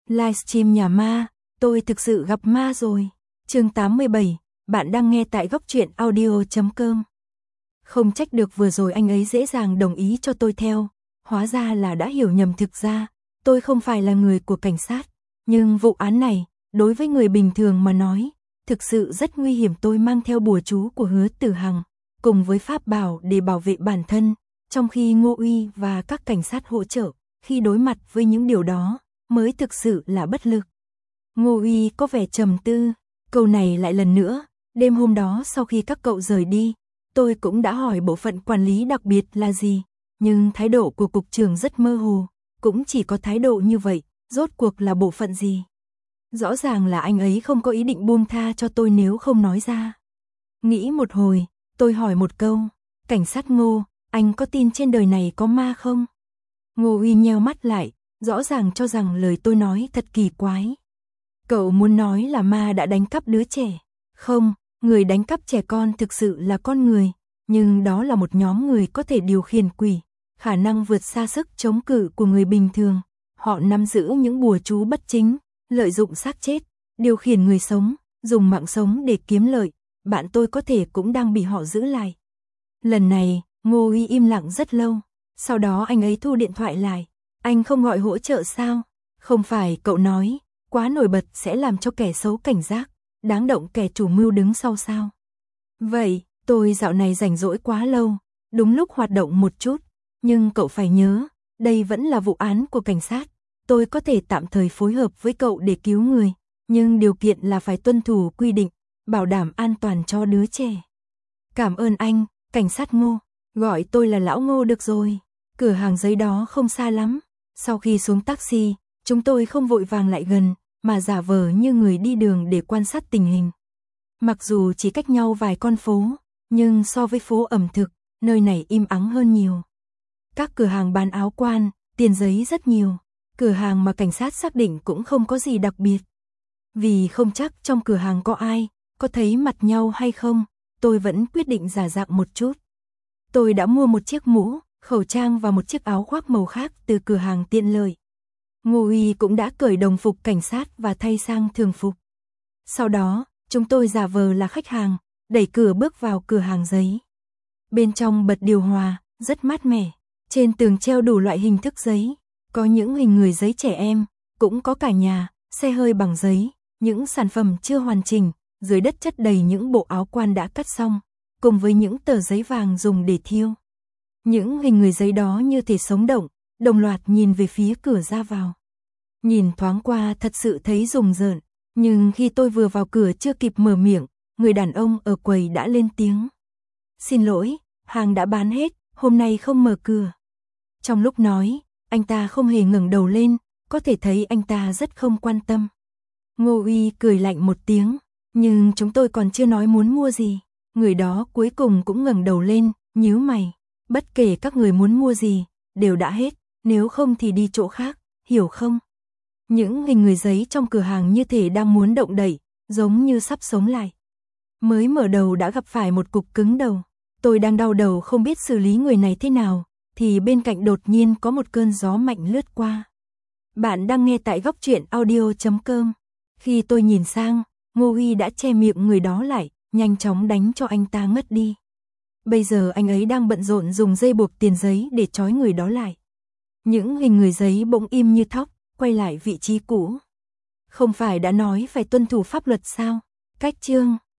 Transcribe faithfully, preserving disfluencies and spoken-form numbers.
Livestream nhà ma, tôi thực sự gặp ma rồi. Chương tám mươi bảy, bạn đang nghe tại góc truyện audio chấm com. Không trách được vừa rồi anh ấy dễ dàng đồng ý cho tôi theo, hóa ra là đã hiểu nhầm. Thực ra, tôi không phải là người của cảnh sát, nhưng vụ án này, đối với người bình thường mà nói, thực sự rất nguy hiểm. Tôi mang theo bùa chú của Hứa Tử Hằng, cùng với pháp bảo để bảo vệ bản thân, trong khi Ngô Uy và các cảnh sát hỗ trợ, khi đối mặt với những điều đó, mới thực sự là bất lực. Ngô Uy có vẻ trầm tư, câu này lại lần nữa, đêm hôm đó sau khi các cậu rời đi, tôi cũng đã hỏi bộ phận quản lý đặc biệt là gì, nhưng thái độ của cục trưởng rất mơ hồ, cũng chỉ có thái độ như vậy, rốt cuộc là bộ phận gì? Rõ ràng là anh ấy không có ý định buông tha cho tôi nếu không nói ra. Nghĩ một hồi, tôi hỏi một câu, cảnh sát Ngô, anh có tin trên đời này có ma không? Ngô Uy nheo mắt lại, rõ ràng cho rằng lời tôi nói thật kỳ quái. Cậu muốn nói là ma đã đánh cắp đứa trẻ? Không, người đánh cắp trẻ con thực sự là con người, nhưng đó là một nhóm người có thể điều khiển quỷ, khả năng vượt xa sức chống cự của người bình thường. Họ nắm giữ những bùa chú bất chính, lợi dụng xác chết, điều khiển người sống, dùng mạng sống để kiếm lợi. Bạn tôi có thể cũng đang bị họ giữ lại. Lần này, Ngô Uy im lặng rất lâu, sau đó anh ấy thu điện thoại lại. Anh không gọi hỗ trợ sao? Không phải cậu nói, quá nổi bật sẽ làm cho kẻ xấu cảnh giác, đáng động kẻ chủ mưu đứng sau sao? Vậy, tôi dạo này rảnh rỗi quá lâu, đúng lúc hoạt động một chút, nhưng cậu phải nhớ, đây vẫn là vụ án của cảnh sát, tôi có thể tạm thời phối hợp với cậu để cứu người, nhưng điều kiện là phải tuân thủ quy định, bảo đảm an toàn cho đứa trẻ. Cảm ơn anh, cảnh sát Ngô, gọi tôi là lão Ngô được rồi. Cửa hàng giấy đó không xa lắm. Sau khi xuống taxi, chúng tôi không vội vàng lại gần, mà giả vờ như người đi đường để quan sát tình hình. Mặc dù chỉ cách nhau vài con phố, nhưng so với phố ẩm thực, nơi này im ắng hơn nhiều. Các cửa hàng bán áo quan, tiền giấy rất nhiều. Cửa hàng mà cảnh sát xác định cũng không có gì đặc biệt. Vì không chắc trong cửa hàng có ai, có thấy mặt nhau hay không, tôi vẫn quyết định giả dạng một chút. Tôi đã mua một chiếc mũ, khẩu trang và một chiếc áo khoác màu khác từ cửa hàng tiện lợi. Ngô Uy cũng đã cởi đồng phục cảnh sát và thay sang thường phục. Sau đó, chúng tôi giả vờ là khách hàng, đẩy cửa bước vào cửa hàng giấy. Bên trong bật điều hòa, rất mát mẻ. Trên tường treo đủ loại hình thức giấy, có những hình người giấy trẻ em, cũng có cả nhà, xe hơi bằng giấy, những sản phẩm chưa hoàn chỉnh, dưới đất chất đầy những bộ áo quan đã cắt xong, cùng với những tờ giấy vàng dùng để thiêu. Những hình người giấy đó như thể sống động, đồng loạt nhìn về phía cửa ra vào. Nhìn thoáng qua thật sự thấy rùng rợn, nhưng khi tôi vừa vào cửa chưa kịp mở miệng, người đàn ông ở quầy đã lên tiếng. Xin lỗi, hàng đã bán hết, hôm nay không mở cửa. Trong lúc nói, anh ta không hề ngẩng đầu lên, có thể thấy anh ta rất không quan tâm. Ngô Uy cười lạnh một tiếng, nhưng chúng tôi còn chưa nói muốn mua gì. Người đó cuối cùng cũng ngẩng đầu lên, nhíu mày. Bất kể các người muốn mua gì, đều đã hết, nếu không thì đi chỗ khác, hiểu không? Những hình người giấy trong cửa hàng như thể đang muốn động đậy, giống như sắp sống lại. Mới mở đầu đã gặp phải một cục cứng đầu. Tôi đang đau đầu không biết xử lý người này thế nào, thì bên cạnh đột nhiên có một cơn gió mạnh lướt qua. Bạn đang nghe tại góc truyện audio chấm com. Khi tôi nhìn sang, Ngô Uy đã che miệng người đó lại, nhanh chóng đánh cho anh ta ngất đi. Bây giờ anh ấy đang bận rộn dùng dây buộc tiền giấy để trói người đó lại. Những hình người giấy bỗng im như thóc, quay lại vị trí cũ. Không phải đã nói phải tuân thủ pháp luật sao? Cách chương